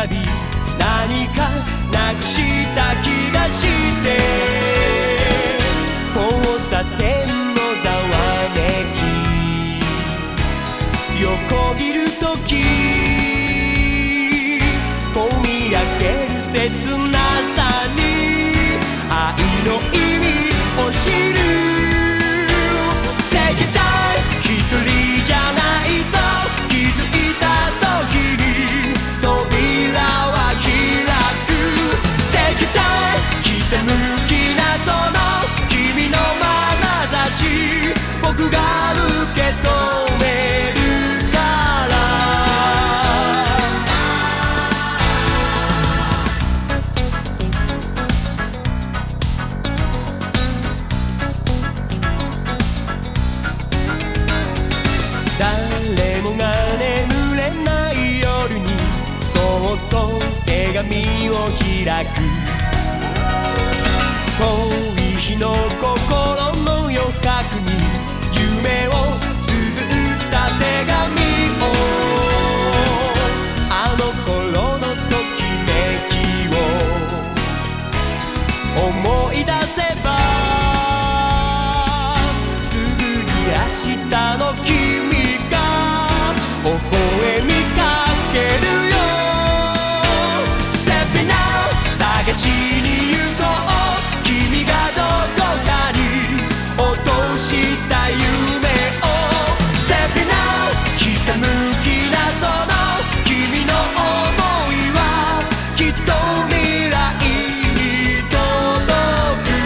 び何かなくした気がして交差点のざわめき横切るときこみ上げる切なさに愛の意味を知る Take your time 一人じゃないと気づいた時に扉は開く Take your time ひたむきなその君の眼差し僕が受け止めるから誰もが眠れない夜にそっと手紙を開く遠い日の心の余白に夢を綴った手紙をあの頃のときめきを思い出せばすぐに明日の君が微笑みかけるよ Stepping out 探しに行こう君がどこかに落とした夢を Stepping out ひたむきなその君の想いはきっと未来に届く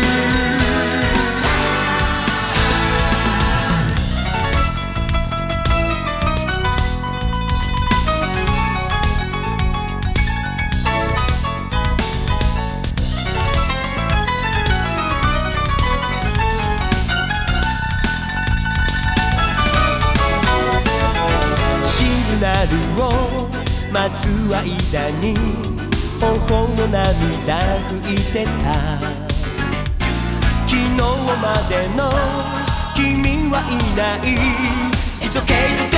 シグナルを待つ間に頬の涙拭いてた昨日までの君はいない It's okay to